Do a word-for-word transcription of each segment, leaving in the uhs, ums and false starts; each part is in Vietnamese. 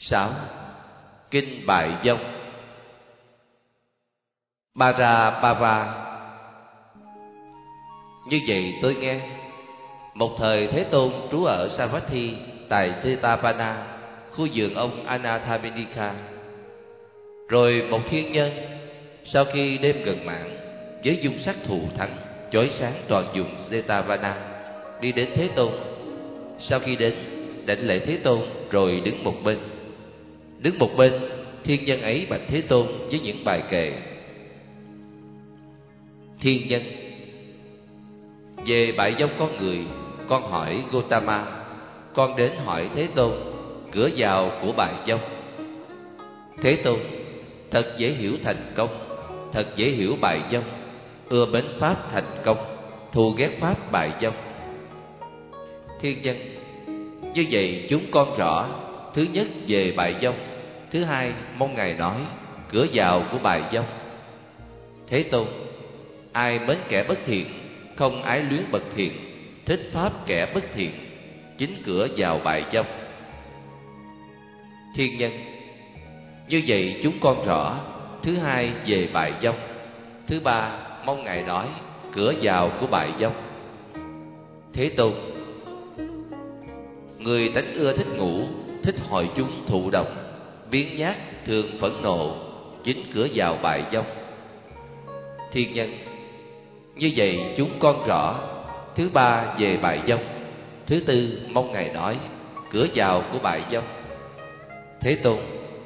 sáu. Kinh Bại Vong. Parapava. Như vậy tôi nghe, một thời Thế Tôn trú ở Savatthi tại Jetavana, khu vườn ông Anathapindika. Rồi một thiên nhân, sau khi đêm gần mãn, với dung sắc thù thắng, chói sáng toàn vùng Jetavana, đi đến Thế Tôn. Sau khi đến, đảnh lễ Thế Tôn rồi đứng một bên. Đứng một bên, thiên nhân ấy bạch Thế Tôn với những bài kệ. Thiên nhân: về bại vong con người, con hỏi Gotama, con đến hỏi Thế Tôn cửa vào của bại vong. Thế Tôn: thật dễ hiểu thành công, thật dễ hiểu bại vong, ưa mến pháp thành công, thù ghét pháp bại vong. Thiên nhân: như vậy chúng con rõ, thứ nhất về bại vong, thứ hai mong Ngài nói cửa vào của bại vong. Thế Tôn: ai mến kẻ bất thiện, không ái luyến bậc thiện, thích pháp kẻ bất thiện, chính cửa vào bại vong. Thiên nhân: như vậy chúng con rõ, thứ hai về bại vong, thứ ba mong Ngài nói cửa vào của bại vong. Thế Tôn: người tánh ưa thích ngủ, thích hội chúng thụ động, biếng nhác, thường phẫn nộ, chính cửa vào bại vong. Thiên nhân: như vậy chúng con rõ, thứ ba về bại vong, thứ tư mong Ngài nói cửa vào của bại vong. Thế Tôn: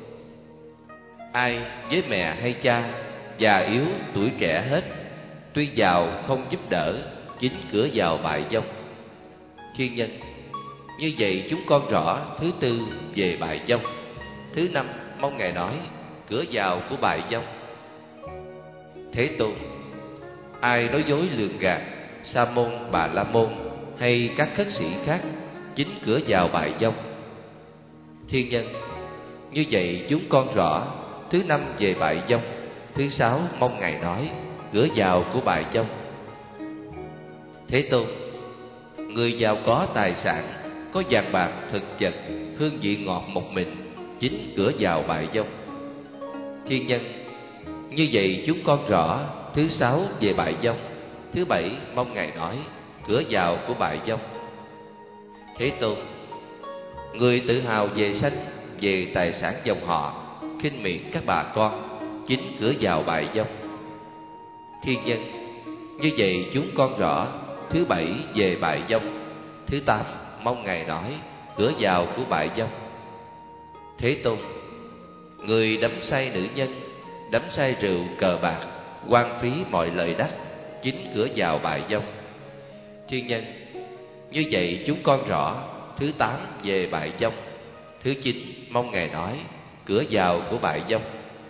ai với mẹ hay cha, già yếu tuổi trẻ hết, tuy giàu không giúp đỡ, chính cửa vào bại vong. Thiên nhân: như vậy chúng con rõ, thứ tư về bại vong, thứ năm mong Ngài nói cửa vào của bại vong. Thế Tôn: ai nói dối lường gạt, Sa môn, Bà La môn hay các khất sĩ khác, chính cửa vào bại vong. Thiên nhân: như vậy chúng con rõ, thứ năm về bại vong, thứ sáu mong Ngài nói cửa vào của bại vong. Thế Tôn: người giàu có tài sản, có vàng bạc thực vật, hương vị ngọt một mình, chính cửa vào bại vong. Thiên nhân: như vậy chúng con rõ, thứ sáu về bại vong, thứ bảy mong Ngài nói cửa vào của bại vong. Thế Tôn: người tự hào về sanh, về tài sản dòng họ, khinh miệt các bà con, chính cửa vào bại vong. Thiên nhân: như vậy chúng con rõ, thứ bảy về bại vong, thứ tám mong Ngài nói cửa vào của bại vong. Thế Tôn: người đắm say nữ nhân, đắm say rượu cờ bạc, hoang phí mọi lời đắc, chính cửa vào bại vong. Thiên nhân: như vậy chúng con rõ, thứ tám về bại vong, thứ chín mong Ngài nói cửa vào của bại vong.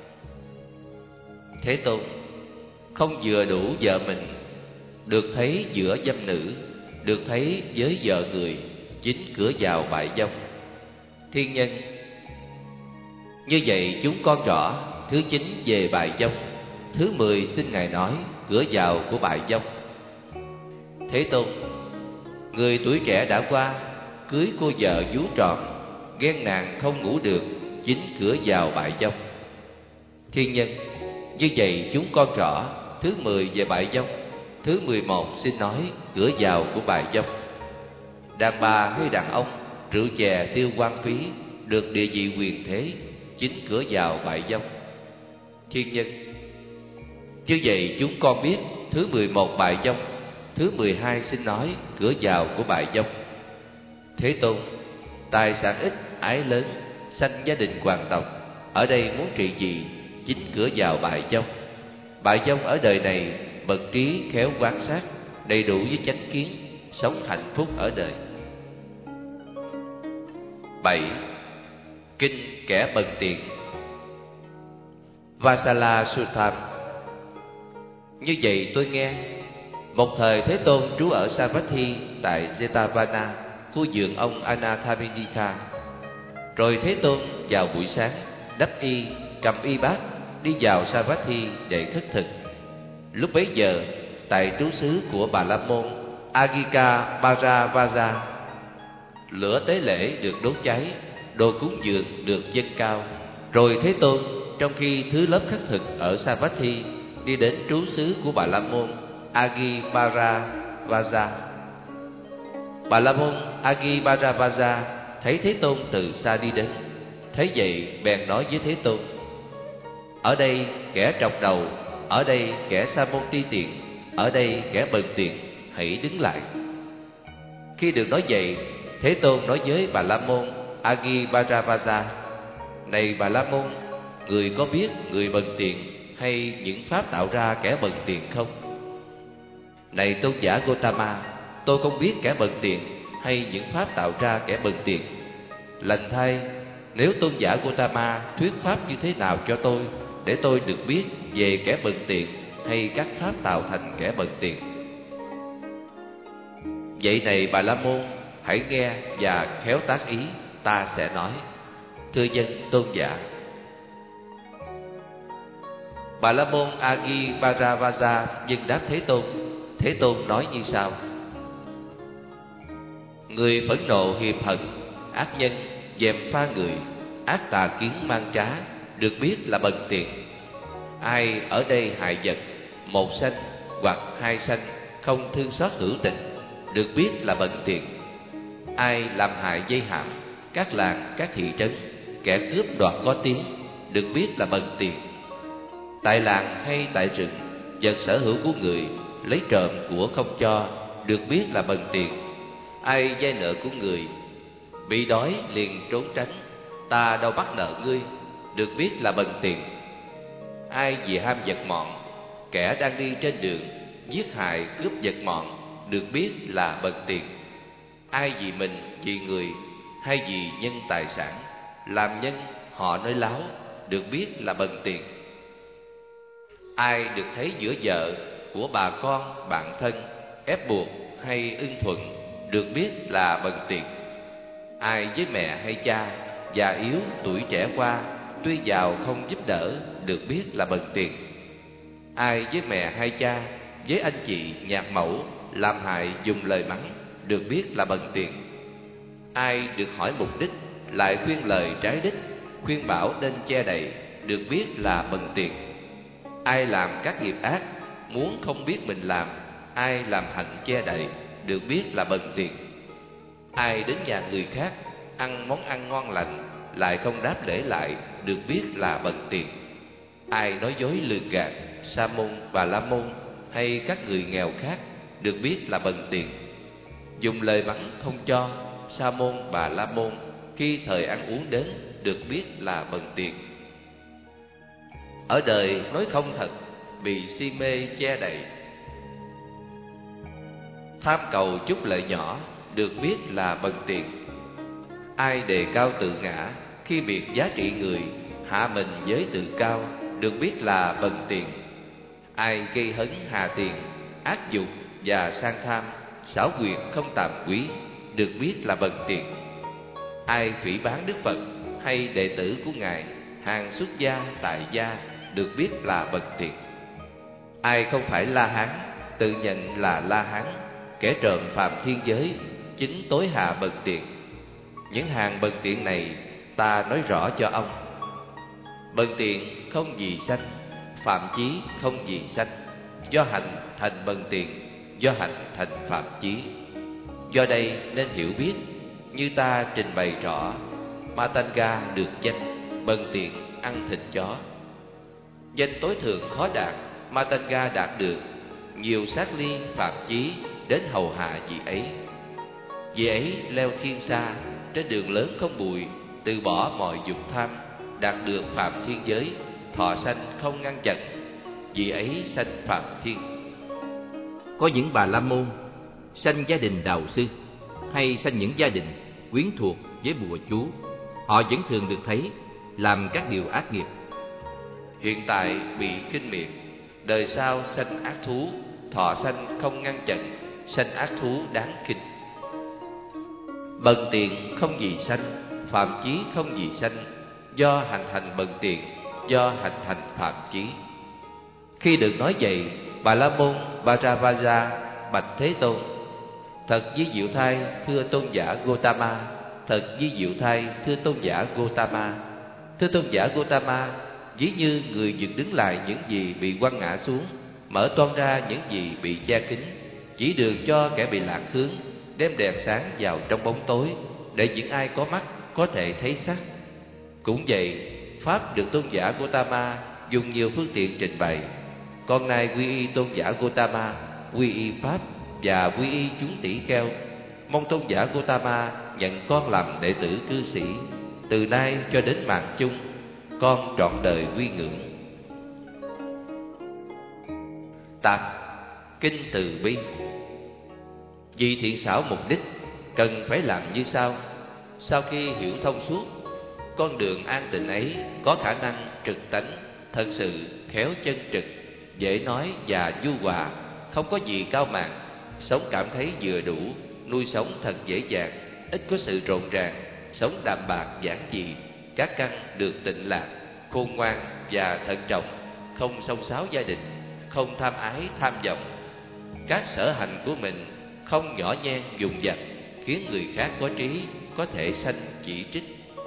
Thế Tôn: không vừa đủ vợ mình, được thấy giữa dâm nữ, được thấy với vợ người, chính cửa vào bại vong. Thiên nhân: như vậy chúng con rõ, thứ chín về bại vong, thứ mười xin Ngài nói cửa vào của bại vong. Thế Tôn: người tuổi trẻ đã qua, cưới cô vợ vú trọn, ghen nàng không ngủ được, chính cửa vào bại vong. Thiên nhân: như vậy chúng con rõ, thứ mười về bại vong, thứ mười một xin nói cửa vào của bại vong. Đàn bà hay đàn ông, rượu chè tiêu hoang phí, được địa vị quyền thế, chính cửa vào bại vong. Thiên nhân: như vậy chúng con biết, thứ mười một bại vong, thứ mười hai xin nói cửa vào của bại vong. Thế Tôn: tài sản ít, ái lớn, sanh gia đình hoàng tộc, ở đây muốn trị gì, chính cửa vào bại vong. Bại vong ở đời này, bậc trí khéo quan sát, đầy đủ với chánh kiến, sống hạnh phúc ở đời. Bảy. Kinh kẻ bần tiện. Vasala Suttam. Như vậy tôi nghe, một thời Thế Tôn trú ở Savatthi tại Jetavana, khu vườn ông Anathapindika. Rồi Thế Tôn vào buổi sáng, đắp y, cầm y bát, đi vào Savatthi để khất thực. Lúc bấy giờ, tại trú xứ của Bà La môn Agika Paravaja, lửa tế lễ được đốt cháy, đồ cúng dường được dâng cao. Rồi Thế Tôn trong khi thứ lớp khất thực ở Savatthi đi đến trú xứ của Bà La Môn Agibharavaja. Bà La Môn Agibharavaja thấy Thế Tôn từ xa đi đến, thấy vậy bèn nói với Thế Tôn: ở đây kẻ trọc đầu, ở đây kẻ sa môn ti tiện, ở đây kẻ bần tiện, hãy đứng lại. Khi được nói vậy, Thế Tôn nói với Bà La Môn Agibharavaja: này Bà La Môn, người có biết người bần tiện hay những pháp tạo ra kẻ bần tiện không? Này tôn giả Gotama, tôi không biết kẻ bần tiện hay những pháp tạo ra kẻ bần tiện. Lành thay, nếu tôn giả Gotama thuyết pháp như thế nào cho tôi, để tôi được biết về kẻ bần tiện hay các pháp tạo thành kẻ bần tiện. Vậy này Bà La Môn, hãy nghe và khéo tác ý, ta sẽ nói. Thưa dân tôn giả. Bà La Môn Agibharavaja dâng đáp Thế Tôn. Thế Tôn nói như sau: người phẫn nộ hiềm hận, ác nhân, dèm pha người, ác tà kiến mang trá, được biết là bần tiện. Ai ở đây hại vật, một sanh hoặc hai sanh, không thương xót hữu tình, được biết là bần tiện. Ai làm hại dây hãm, các làng, các thị trấn, kẻ cướp đoạt có tiếng, được biết là bần tiện. Tại làng hay tại rừng, vật sở hữu của người, lấy trộm của không cho, được biết là bần tiện. Ai vay nợ của người, bị đói liền trốn tránh, ta đâu bắt nợ ngươi, được biết là bần tiện. Ai vì ham vật mọn, kẻ đang đi trên đường, giết hại cướp vật mọn, được biết là bần tiện. Ai vì mình, vì người, hay vì nhân tài sản, làm nhân họ nói láo, được biết là bần tiện. Ai được thấy giữa vợ của bà con, bạn thân, ép buộc hay ưng thuận, được biết là bần tiện. Ai với mẹ hay cha, già yếu, tuổi trẻ qua, tuy giàu không giúp đỡ, được biết là bần tiện. Ai với mẹ hay cha, với anh chị, nhạc mẫu, làm hại dùng lời mắng, được biết là bần tiện. Ai được hỏi mục đích, lại khuyên lời trái đích, khuyên bảo nên che đậy, được biết là bần tiện. Ai làm các nghiệp ác, muốn không biết mình làm, ai làm hạnh che đậy, được biết là bần tiện. Ai đến nhà người khác, ăn món ăn ngon lành, lại không đáp lễ lại, được biết là bần tiện. Ai nói dối lường gạt, sa môn và la môn hay các người nghèo khác, được biết là bần tiện. Dùng lời mắng không cho, sa môn bà la môn, khi thời ăn uống đến, được biết là bần tiện. Ở đời nói không thật, bị si mê che đậy, tham cầu chút lợi nhỏ, được biết là bần tiện. Ai đề cao tự ngã, khi biệt giá trị người, hạ mình với tự cao, được biết là bần tiện. Ai gây hấn hà tiền, ác dục và sang tham, xảo quyệt không tàm quý, được biết là bần tiện. Ai phỉ báng Đức Phật hay đệ tử của Ngài, hàng xuất gia, tại gia, được biết là bần tiện. Ai không phải La Hán, tự nhận là La Hán, kẻ trộm phạm thiên giới, chính tối hạ bần tiện. Những hàng bần tiện này ta nói rõ cho ông. Bần tiện không gì sanh, phạm chí không gì sanh, do hành thành bần tiện, do hành thành phạm chí. Do đây nên hiểu biết, như ta trình bày rõ, Matanga được danh, bần tiện ăn thịt chó. Danh tối thượng khó đạt, Matanga đạt được, nhiều sát ly phạm chí đến hầu hạ vị ấy. Vị ấy leo thiên xa, trên đường lớn không bụi, từ bỏ mọi dục tham, đạt được phạm thiên giới, thọ sanh không ngăn chặn, vị ấy sanh phạm thiên. Có những bà la môn sanh gia đình đạo sư, hay sanh những gia đình quyến thuộc với bùa chú, họ vẫn thường được thấy làm các điều ác nghiệp. Hiện tại bị khinh miệt, đời sau sanh ác thú, thọ sanh không ngăn chặn, sanh ác thú đáng khinh. Bần tiện không gì sanh, phạm chí không gì sanh, do hành thành bần tiện, do hành thành phạm chí. Khi được nói vậy, Bà La Môn Bharavaja bạch Thế Tôn: thật với Diệu Thai, thưa tôn giả Gotama, Thật vi diệu thay, thưa tôn giả Gotama. Thưa tôn giả Gotama, ví như người dựng đứng lại những gì bị quăng ngã xuống, mở toang ra những gì bị che kín, chỉ đường cho kẻ bị lạc hướng, đem đèn sáng vào trong bóng tối, để những ai có mắt có thể thấy sắc. Cũng vậy, pháp được tôn giả Gotama dùng nhiều phương tiện trình bày. Con nay quy y tôn giả Gotama, quy y pháp và quy y chúng tỷ kheo. Mong tôn giả Gotama nhận con làm đệ tử cư sĩ, từ nay cho đến mạng chung, con trọn đời quy ngưỡng. Tạp Kinh Từ Bi. Vì thiện xảo mục đích, cần phải làm như sau. Sau khi hiểu thông suốt, con đường an tịnh ấy có khả năng trực tánh, thật sự khéo chân trực, dễ nói và nhu hòa, không có gì cao mạn, sống cảm thấy vừa đủ, nuôi sống thật dễ dàng, ít có sự rộn ràng, sống đạm bạc giản dị, các căn được tịnh lạc, khôn ngoan và thận trọng, không xông xáo gia đình, không tham ái tham vọng. Các sở hành của mình không nhỏ nhen dùng dặt, khiến người khác có trí có thể sanh chỉ trích.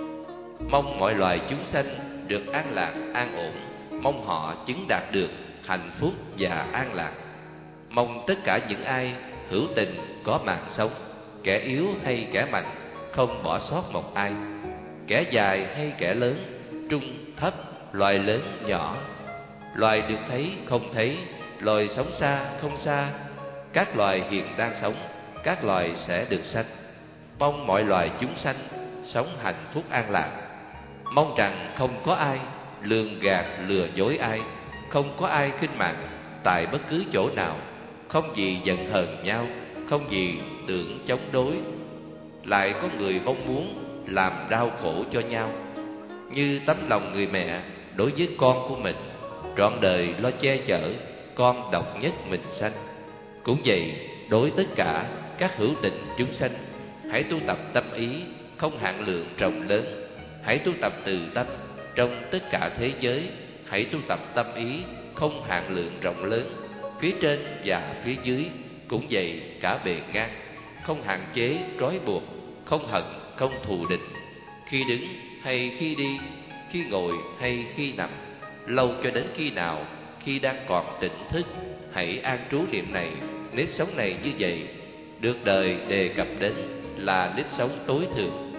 Mong mọi loài chúng sanh được an lạc an ổn, mong họ chứng đạt được hạnh phúc và an lạc. Mong tất cả những ai hữu tình có mạng sống, kẻ yếu hay kẻ mạnh, không bỏ sót một ai, kẻ dài hay kẻ lớn, trung thấp, loài lớn nhỏ, loài được thấy không thấy, loài sống xa không xa, các loài hiện đang sống, các loài sẽ được sanh. Mong mọi loài chúng sanh sống hạnh phúc an lạc. Mong rằng không có ai lường gạt lừa dối ai, không có ai khinh mạng tại bất cứ chỗ nào, không gì giận hờn nhau, không gì tưởng chống đối, lại có người mong muốn làm đau khổ cho nhau. Như tấm lòng người mẹ đối với con của mình, trọn đời lo che chở, con độc nhất mình sanh. Cũng vậy, đối tất cả các hữu tình chúng sanh, hãy tu tập tâm ý không hạn lượng rộng lớn. Hãy tu tập từ tâm trong tất cả thế giới. Hãy tu tập tâm ý không hạn lượng rộng lớn, phía trên và phía dưới. Cũng vậy, cả bề ngang, không hạn chế trói buộc, không hận, không thù địch. Khi đứng hay khi đi, khi ngồi hay khi nằm, lâu cho đến khi nào, khi đang còn tỉnh thức, hãy an trú niệm này. Nếp sống này như vậy, được đời đề cập đến là nếp sống tối thượng.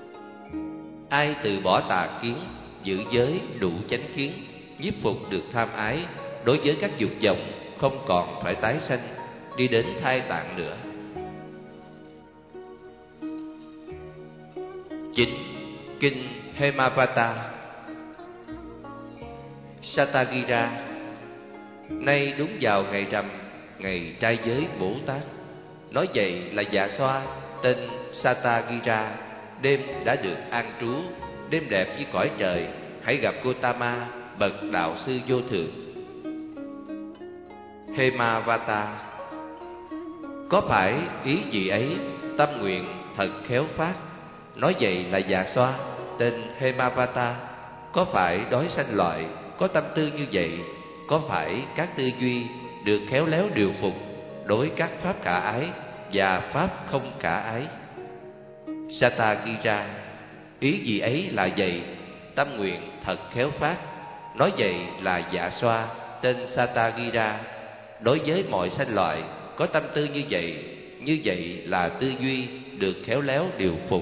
Ai từ bỏ tà kiến, giữ giới đủ chánh kiến, nhiếp phục được tham ái, đối với các dục vọng không còn phải tái sanh, đi đến thai tạng nữa. Chín. Kinh Hemavata. Satagira. Nay đúng vào ngày rằm, ngày trai giới Bồ Tát. Nói vậy là Dạ Xoa tên Satagira, đêm đã được an trú, đêm đẹp như cõi trời. Hãy gặp Gotama, bậc đạo sư vô thượng. Hemavata. Có phải ý gì ấy, tâm nguyện thật khéo phát. Nói vậy là Dạ Xoa tên Hemavata. Có phải đói sanh loại có tâm tư như vậy? Có phải các tư duy được khéo léo điều phục đối các pháp khả ái và pháp không khả ái? Satagira. Ý gì ấy là vậy, tâm nguyện thật khéo phát. Nói vậy là Dạ Xoa tên Satagira. Đối với mọi sanh loại có tâm tư như vậy, như vậy là tư duy được khéo léo điều phục.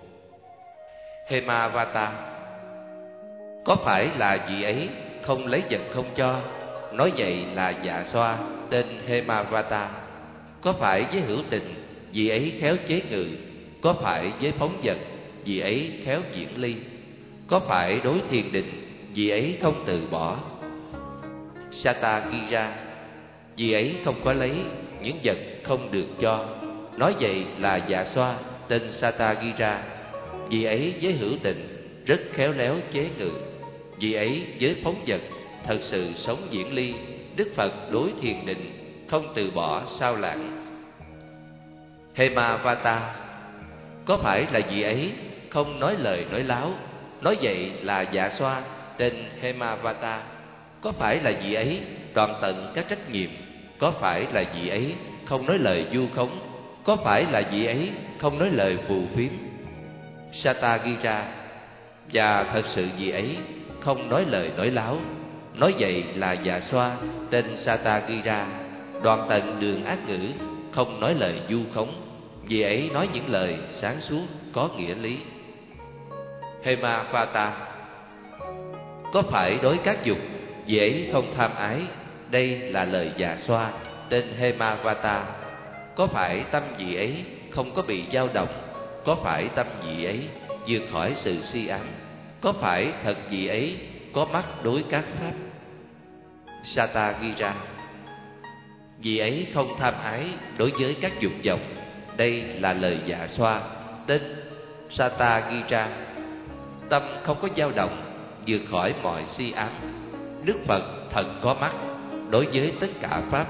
Hemavata. Có phải là vị ấy không lấy vật không cho? Nói vậy là Dạ Xoa tên Hemavata. Có phải với hữu tình, vị ấy khéo chế ngự? Có phải với phóng vật, vị ấy khéo diễn ly? Có phải đối thiền định, vị ấy không từ bỏ? Satagira. Vị ấy không có lấy những vật không được cho. Nói vậy là Dạ Xoa tên Satagira. Vị ấy với hữu tình rất khéo léo chế ngự. Vị ấy với phóng vật thật sự sống diễn ly. Đức Phật đối thiền định không từ bỏ sao lãng. Hemavata. Có phải là vị ấy không nói lời nói láo? Nói vậy là Dạ Xoa tên Hemavata. Có phải là vị ấy trọn tận các trách nhiệm? Có phải là vị ấy không nói lời vu khống? Có phải là vị ấy không nói lời phù phiếm? Satagira. Và thật sự vị ấy không nói lời nói láo. Nói vậy là già xoa tên Satagira, đoạn tận đường ác ngữ, không nói lời vu khống. Vì ấy nói những lời sáng suốt có nghĩa lý. Hemavata. Có phải đối các dục, vì ấy không tham ái. Đây là lời già xoa tên Hemavata. Có phải tâm vị ấy không có bị dao động? Có phải tâm vị ấy vượt khỏi sự si ám? Có phải thật vị ấy có mắt đối các pháp? Satagira. Vì ấy không tham ái đối với các dục vọng. Đây là lời dạ xoa tên Satagira. Tâm không có dao động, vượt khỏi mọi si ám. Đức Phật thật có mắt đối với tất cả pháp.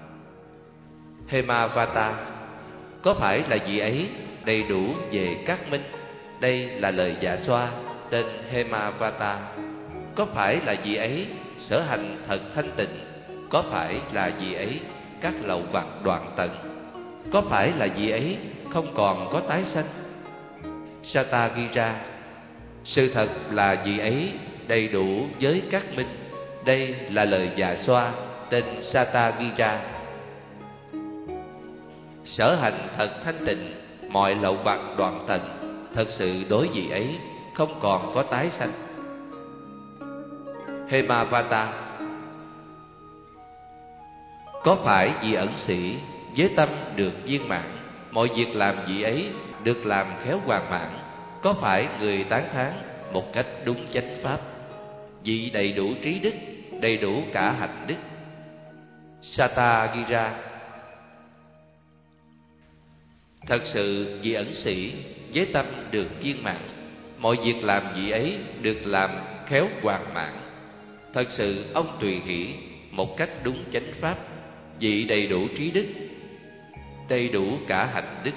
Hemavata. Có phải là vị ấy đầy đủ về các minh? Đây là lời dạ xoa tên Hemavata. Có phải là vị ấy sở hành thật thanh tịnh? Có phải là vị ấy các lậu vặt đoạn tận? Có phải là vị ấy không còn có tái sanh? Satagira. Sự thật là vị ấy đầy đủ với các minh. Đây là lời dạ xoa tên Satagira. Sở hành thật thanh tịnh, mọi lậu vặt đoạn tận. Thật sự đối vị ấy không còn có tái sanh. Hemavata. Có phải vị ẩn sĩ với tâm được viên mãn, mọi việc làm vị ấy được làm khéo hoàn mãn? Có phải người tán thán một cách đúng chánh pháp? Vị đầy đủ trí đức, đầy đủ cả hạnh đức. Satagira. Thật sự vị ẩn sĩ với tâm được viên mãn, mọi việc làm vị ấy được làm khéo hoàn mãn. Thật sự ông tùy hỷ một cách đúng chánh pháp, vị đầy đủ trí đức, đầy đủ cả hạnh đức.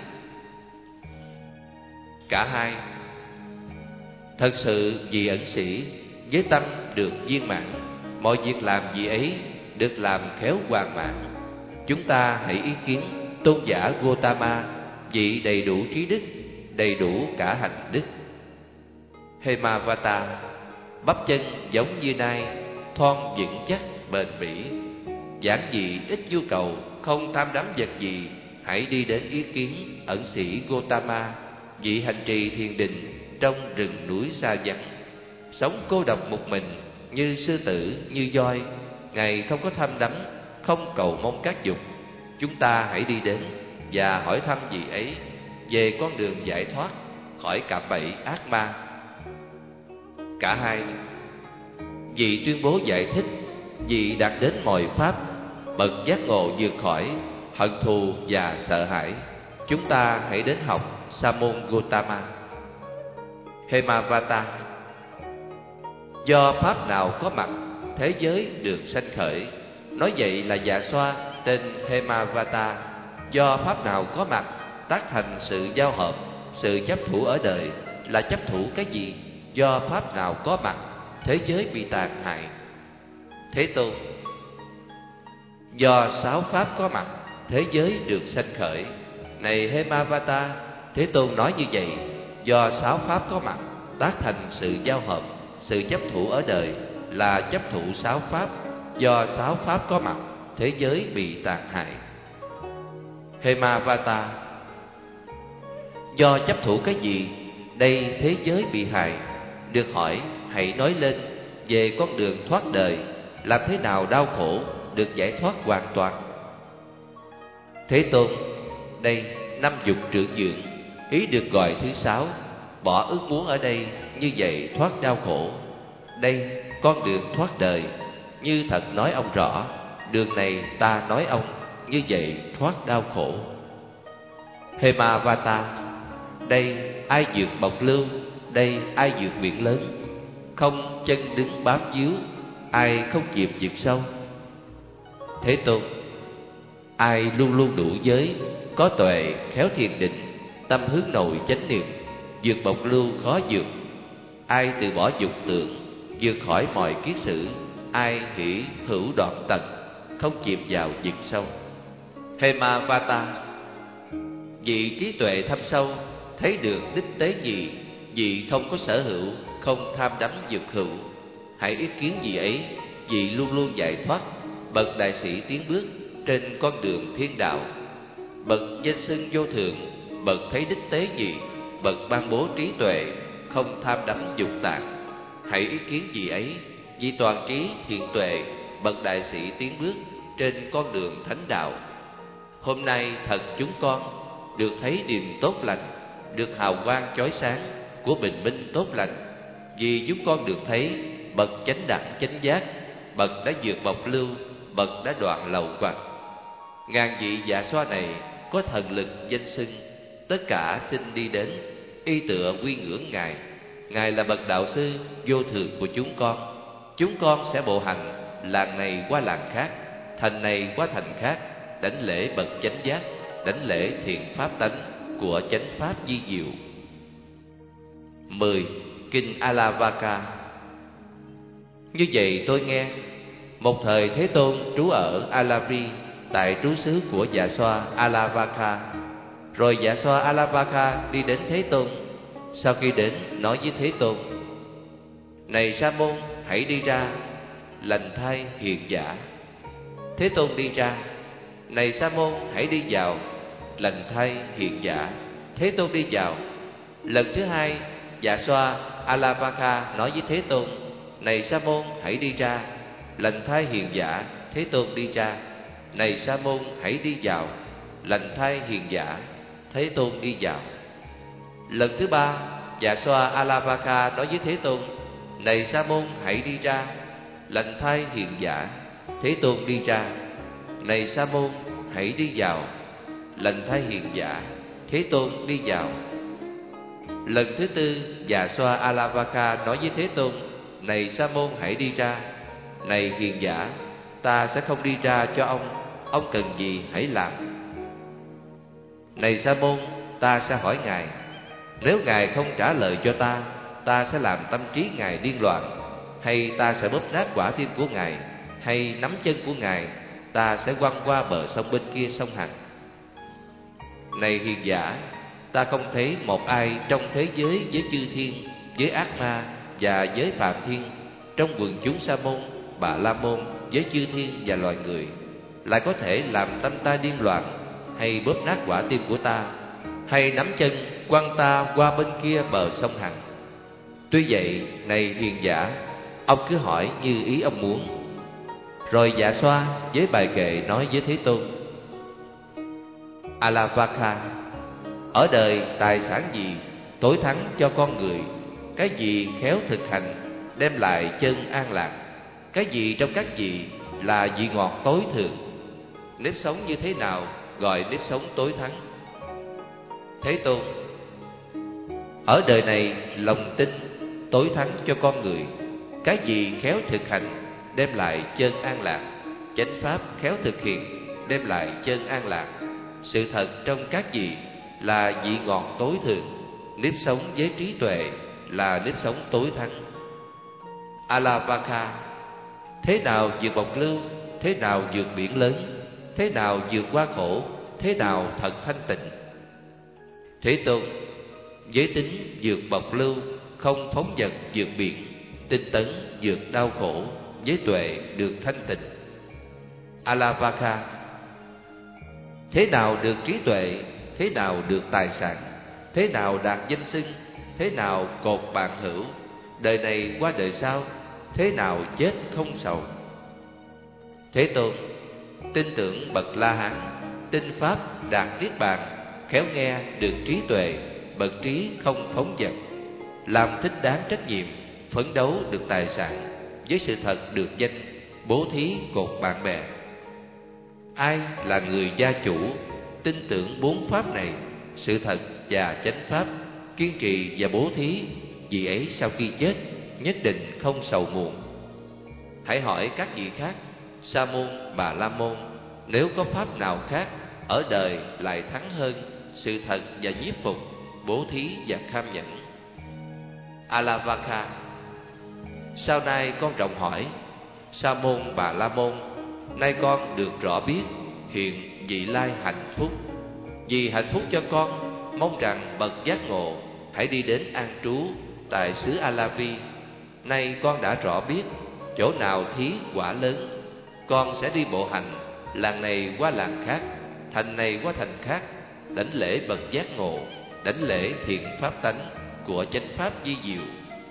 Cả hai. Thật sự vị ẩn sĩ với tâm được viên mãn, mọi việc làm vị ấy được làm khéo hoàn mãn. Chúng ta hãy ý kiến tôn giả Gotama, vị đầy đủ trí đức, đầy đủ cả hạnh đức. Hemavata. Bắp chân giống như nai, thon vững chắc bền bỉ. Giản dị ít nhu cầu, không tham đắm vật gì. Hãy đi đến ý kiến ẩn sĩ Gotama, vị hành trì thiền định trong rừng núi xa vắng, sống cô độc một mình, như sư tử, như voi. Ngài không có tham đắm, không cầu mong các dục. Chúng ta hãy đi đến và hỏi thăm vị ấy về con đường giải thoát khỏi cạm bẫy ác ma. Cả hai. Vị tuyên bố giải thích, vị đạt đến mọi pháp, bậc giác ngộ vượt khỏi hận thù và sợ hãi. Chúng ta hãy đến học Sa môn Gotama. Hemavata. Do pháp nào có mặt, thế giới được sanh khởi. Nói vậy là dạ xoa tên Hemavata. Do pháp nào có mặt, tác thành sự giao hợp, sự chấp thủ ở đời. Là chấp thủ cái gì? Do pháp nào có mặt, thế giới bị tàn hại. Thế Tôn. Do sáu pháp có mặt, thế giới được sanh khởi. Này Hemavata, Thế Tôn nói như vậy. Do sáu pháp có mặt, tác thành sự giao hợp, sự chấp thủ ở đời. Là chấp thủ sáu pháp. Do sáu pháp có mặt, thế giới bị tàn hại. Hemavata. Do chấp thủ cái gì, đây thế giới bị hại? Được hỏi, hãy nói lên về con đường thoát đời. Làm thế nào đau khổ được giải thoát hoàn toàn? Thế Tôn. Đây năm dục trưởng dưỡng, ý được gọi thứ sáu. Bỏ ước muốn ở đây, như vậy thoát đau khổ. Đây con đường thoát đời, như thật nói ông rõ. Đường này ta nói ông, như vậy thoát đau khổ. Hemavata. Đây ai vượt bộc lưu, đây ai vượt biển lớn. Không chân đứng bám víu, ai không chìm vượt sâu. Thế Tôn. Ai luôn luôn đủ giới, có tuệ khéo thiền định, tâm hướng nội chánh niệm, vượt bộc lưu khó vượt. Ai từ bỏ dục tưởng, vượt khỏi mọi kiết sử. Ai hỷ hữu đoạn tận, không chìm vào vực sâu. Hemavata. Vị trí tuệ thâm sâu, thấy được đích tế nhị, vị không có sở hữu, không tham đắm dục hữu. Hãy ý kiến vị ấy, vị luôn luôn giải thoát, bậc đại sĩ tiến bước trên con đường thiên đạo. Bậc danh xưng vô thượng, bậc thấy đích tế nhị, bậc ban bố trí tuệ, không tham đắm dục tạng. Hãy ý kiến vị ấy, vị toàn trí thiện tuệ, bậc đại sĩ tiến bước trên con đường thánh đạo. Hôm nay thật chúng con được thấy điềm tốt lành, được hào quang chói sáng của bình minh tốt lành, vì chúng con được thấy bậc chánh đẳng chánh giác, bậc đã vượt bộc lưu, bậc đã đoạn lậu hoặc. Ngàn vị dạ xoa này có thần lực danh xưng, tất cả xin đi đến y tựa quy ngưỡng Ngài. Ngài là bậc đạo sư vô thượng của chúng con. Chúng con sẽ bộ hành làng này qua làng khác, thành này qua thành khác, đảnh lễ bậc chánh giác, đảnh lễ thiện pháp tánh của chánh pháp di diệu. Mười. Kinh Alavaka. Như vậy tôi nghe, một thời Thế Tôn trú ở Alavi, tại trú xứ của Dạ Xoa Alavaka. Rồi Dạ Xoa Alavaka đi đến Thế Tôn. Sau khi đến, nói với Thế Tôn: Này Sa môn, hãy đi ra, lành thai hiền giả. Thế Tôn đi ra. Này Sa môn, hãy đi vào, lành thai hiền giả. Thế Tôn đi vào. Lần thứ hai, Dạ Xoa Alavaka nói với Thế Tôn: Này Sa môn, hãy đi ra, lành thai hiền giả. Thế Tôn đi ra. Này Sa môn, hãy đi vào, lành thai hiền giả. Thế Tôn đi vào. Lần thứ ba, Dạ Xoa Alavaka nói với Thế Tôn: Này Sa môn, hãy đi ra, lành thai hiền giả. Thế Tôn đi ra. Này Sa môn, hãy đi vào, lành thai hiền giả. Thế Tôn đi vào. Lần thứ tư, Dạ Xoa Alavaka nói với Thế Tôn: Này Sa môn, hãy đi ra, này hiền giả, ta sẽ không đi ra cho ông, ông cần gì hãy làm. Này Sa môn, ta sẽ hỏi Ngài, nếu Ngài không trả lời cho ta, ta sẽ làm tâm trí Ngài điên loạn, hay ta sẽ bóp nát quả tim của Ngài, hay nắm chân của Ngài, ta sẽ quăng qua bờ sông bên kia sông Hằng. Này hiền giả, ta không thấy một ai trong thế giới với chư thiên, với ác ma và với phàm thiên, trong quần chúng Sa môn, Bà La môn, với chư thiên và loài người, lại có thể làm tâm ta điên loạn, hay bóp nát quả tim của ta, hay nắm chân quăng ta qua bên kia bờ sông Hằng. Tuy vậy, này hiền giả, ông cứ hỏi như ý ông muốn. Rồi Dạ Xoa với bài kệ nói với Thế Tôn: Alavaka, ở đời tài sản gì tối thắng cho con người? Cái gì khéo thực hành đem lại chân an lạc? Cái gì trong các vị là vị ngọt tối thượng? Nếp sống như thế nào gọi nếp sống tối thắng? Thế Tôn: Ở đời này lòng tin tối thắng cho con người. Cái gì khéo thực hành đem lại chân an lạc? Chánh pháp khéo thực hiện đem lại chân an lạc. Sự thật trong các vị là vị ngọt tối thượng. Nếp sống với trí tuệ là nếp sống tối thắng. Alavaka, thế nào vượt bộc lưu? Thế nào vượt biển lớn? Thế nào vượt qua khổ? Thế nào thật thanh tịnh? Thế Tôn: Giới tính vượt bộc lưu, không phóng dật vượt biển, tinh tấn vượt đau khổ, với tuệ được thanh tịnh. Alavaka, thế nào được trí tuệ? Thế nào được tài sản? Thế nào đạt danh xưng? Thế nào cột bạn hữu? Đời này qua đời sau, thế nào chết không sầu? Thế Tôn: Tin tưởng bậc La Hán, tinh pháp đạt niết bàn, khéo nghe được trí tuệ, bậc trí không phóng dật, làm thích đáng trách nhiệm, phấn đấu được tài sản, với sự thật được danh, bố thí cột bạn bè. Ai là người gia chủ, tin tưởng bốn pháp này, sự thật và chánh pháp, kiên trì và bố thí, vị ấy sau khi chết nhất định không sầu muộn. Hãy hỏi các vị khác, Sa môn, Bà La môn, nếu có pháp nào khác ở đời lại thắng hơn sự thật và nhiếp phục, bố thí và kham nhẫn? Alavaka, sau này con rộng hỏi, Sa môn, Bà La môn, nay con được rõ biết hiện vị lai hạnh phúc. Vì hạnh phúc cho con, mong rằng bậc giác ngộ hãy đi đến an trú tại xứ A-la-vi. Nay con đã rõ biết chỗ nào thí quả lớn. Con sẽ đi bộ hành làng này qua làng khác, thành này qua thành khác, đảnh lễ bậc giác ngộ, đảnh lễ thiện pháp tánh của chánh pháp di diệu.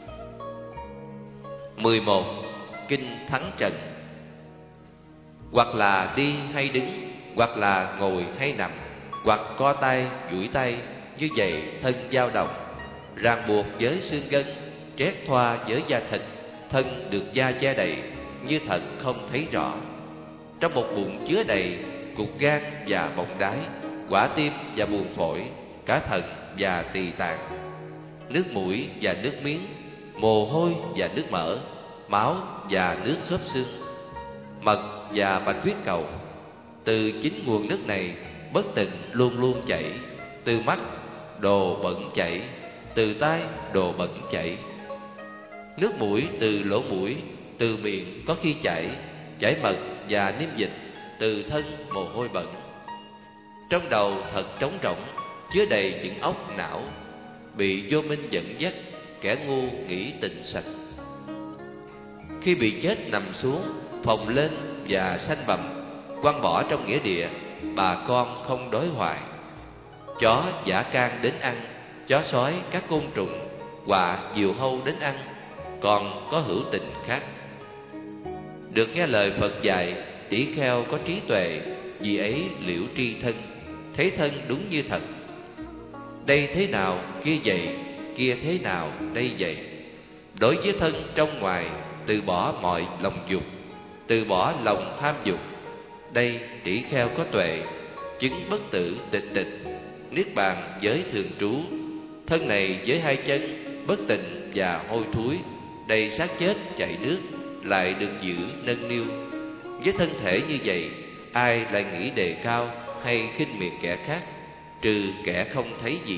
mười một. Kinh Thắng Trần. Hoặc là đi hay đứng, hoặc là ngồi hay nằm, hoặc co tay duỗi tay, như vậy thân dao động, ràng buộc với xương gân, trét thoa với da thịt, thân được da che đầy, như thật không thấy rõ. Trong một bụng chứa đầy cục gan và bọng đái, quả tim và buồng phổi, cả thận và tỳ tạng, nước mũi và nước miếng, mồ hôi và nước mỡ, máu và nước khớp xương, mật và bạch huyết cầu. Từ chính nguồn nước này bất tịnh luôn luôn chảy. Từ mắt đồ bẩn chảy, từ tai đồ bẩn chảy. Nước mũi từ lỗ mũi, từ miệng có khi chảy, chảy mật và niêm dịch, từ thân mồ hôi bẩn. Trong đầu thật trống rỗng, chứa đầy những óc não, bị vô minh dẫn dắt, kẻ ngu nghĩ tình sạch. Khi bị chết nằm xuống, phồng lên và sanh bầm, quăng bỏ trong nghĩa địa, bà con không đói hoài. Chó dã can đến ăn, chó sói các côn trùng, quạ diều hâu đến ăn, còn có hữu tình khác. Được nghe lời Phật dạy, tỷ kheo có trí tuệ, vì ấy liễu tri thân, thấy thân đúng như thật. Đây thế nào kia vậy, kia thế nào đây vậy. Đối với thân trong ngoài, từ bỏ mọi lòng dục, từ bỏ lòng tham dục. Đây tỷ kheo có tuệ, chứng bất tử tịch tịch, niết bàn giới thường trú. Thân này với hai chân bất tịnh và hôi thối, đầy xác chết chảy nước, lại được giữ nâng niu. Với thân thể như vậy, ai lại nghĩ đề cao hay khinh miệt kẻ khác, trừ kẻ không thấy gì.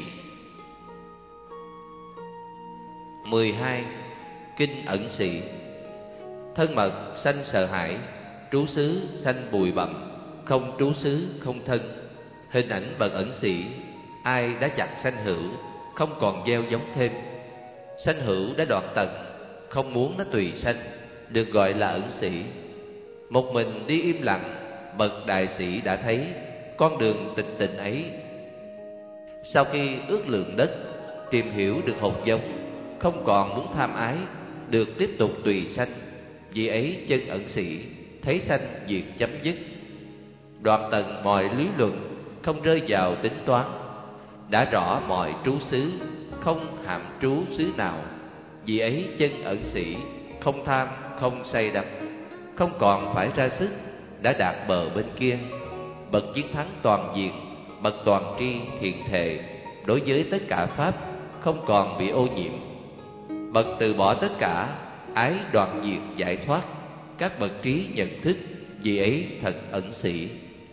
mười hai. Kinh Ẩn Sĩ. Thân mật sanh sợ hãi, trú xứ sanh bụi bặm, không trú xứ không thân. Hình ảnh bậc ẩn sĩ, ai đã chặt sanh hữu, không còn gieo giống thêm. Sanh hữu đã đoạn tận, không muốn nó tùy sanh, được gọi là ẩn sĩ. Một mình đi im lặng, bậc đại sĩ đã thấy con đường tịch tịnh ấy. Sau khi ước lượng đất, tìm hiểu được hột giống, không còn muốn tham ái, được tiếp tục tùy sanh. Vì ấy chân ẩn sĩ, thấy sanh diệt chấm dứt. Đoạn tận mọi lý luận, không rơi vào tính toán. Đã rõ mọi trú xứ, không hàm trú xứ nào. Vì ấy chân ẩn sĩ, không tham, không say đắm, không còn phải ra sức, đã đạt bờ bên kia. Bậc chiến thắng toàn diện, bậc toàn tri thiền thệ, đối với tất cả pháp không còn bị ô nhiễm. Bậc từ bỏ tất cả, ái đoạn diệt giải thoát. Các bậc trí nhận thức, vì ấy thật ẩn sĩ.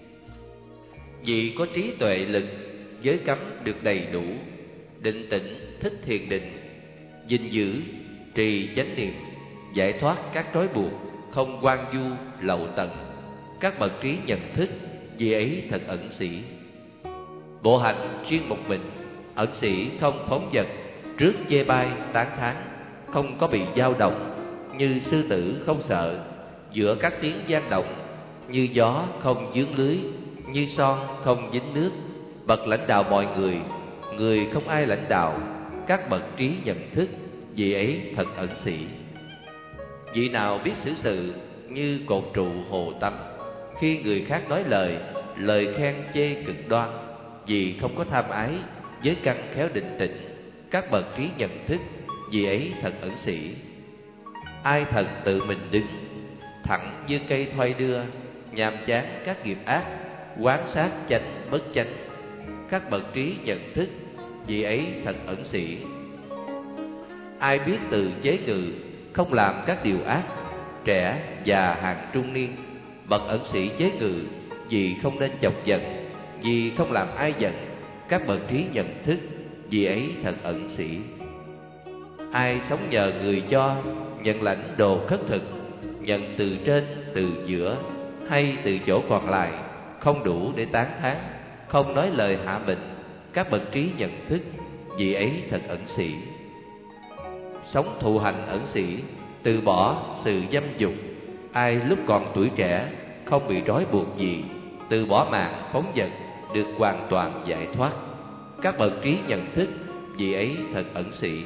Vì có trí tuệ lực, giới cấm được đầy đủ. Định tĩnh, thích thiền định, gìn giữ, trì chánh niệm, giải thoát các trói buộc, không quan du lậu tận. Các bậc trí nhận thức, vì ấy thật ẩn sĩ. Bộ hành riêng một mình, ẩn sĩ không phóng dật, trước chê bai tán thán, không có bị dao động, như sư tử không sợ, giữa các tiếng vang động, như gió không vướng lưới, như son không dính nước. Bậc lãnh đạo mọi người, người không ai lãnh đạo. Các bậc trí nhận thức, vì ấy thật ẩn sĩ. Vị nào biết xử sự như cột trụ hồ tắm, khi người khác nói lời, lời khen chê cực đoan, vì không có tham ái, với căn khéo định tĩnh. Các bậc trí nhận thức, vì ấy thật ẩn sĩ. Ai thật tự mình đứng, thẳng như cây thoai đưa, nhàm chán các nghiệp ác, quán sát chánh bất chánh. Các bậc trí nhận thức, vì ấy thật ẩn sĩ. Ai biết từ chế ngự, không làm các điều ác, trẻ già hàng trung niên. Bậc ẩn sĩ chế ngự, vì không nên chọc giận, vì không làm ai giận. Các bậc trí nhận thức, vì ấy thật ẩn sĩ. Ai sống nhờ người cho, nhận lãnh đồ khất thực, nhận từ trên, từ giữa hay từ chỗ còn lại, không đủ để tán thán, không nói lời hạ mình. Các bậc trí nhận thức, vị ấy thật ẩn sĩ. Sống thụ hành ẩn sĩ, từ bỏ sự dâm dục. Ai lúc còn tuổi trẻ không bị trói buộc gì, từ bỏ mạng phóng dật, được hoàn toàn giải thoát. Các bậc trí nhận thức, vị ấy thật ẩn sĩ.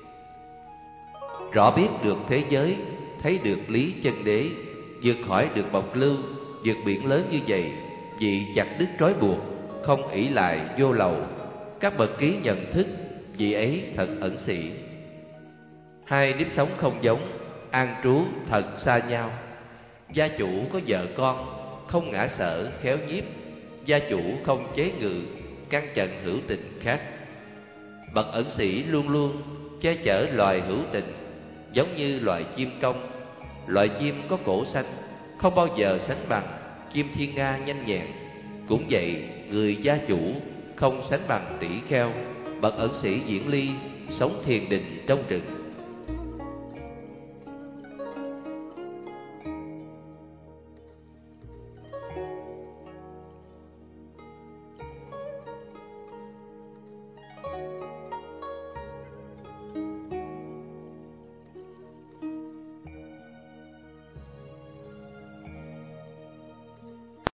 Rõ biết được thế giới, thấy được lý chân đế, vượt khỏi được bọc lưu, vượt biển lớn như vậy, vị chặt đứt trói buộc, không ỷ lại vô lậu. Các bậc trí nhận thức, vị ấy thật ẩn sĩ. Hai nếp sống không giống, an trú thật xa nhau. Gia chủ có vợ con, không ngã sở khéo nhiếp. Gia chủ không chế ngự, căn trận hữu tình khác. Bậc ẩn sĩ luôn luôn che chở loài hữu tình, giống như loài chim công. Loài chim có cổ xanh, không bao giờ sánh bằng chim thiên nga nhanh nhẹn. Cũng vậy, người gia chủ không sánh bằng tỷ kheo. Bậc ẩn sĩ diễn ly, sống thiền định trong rừng.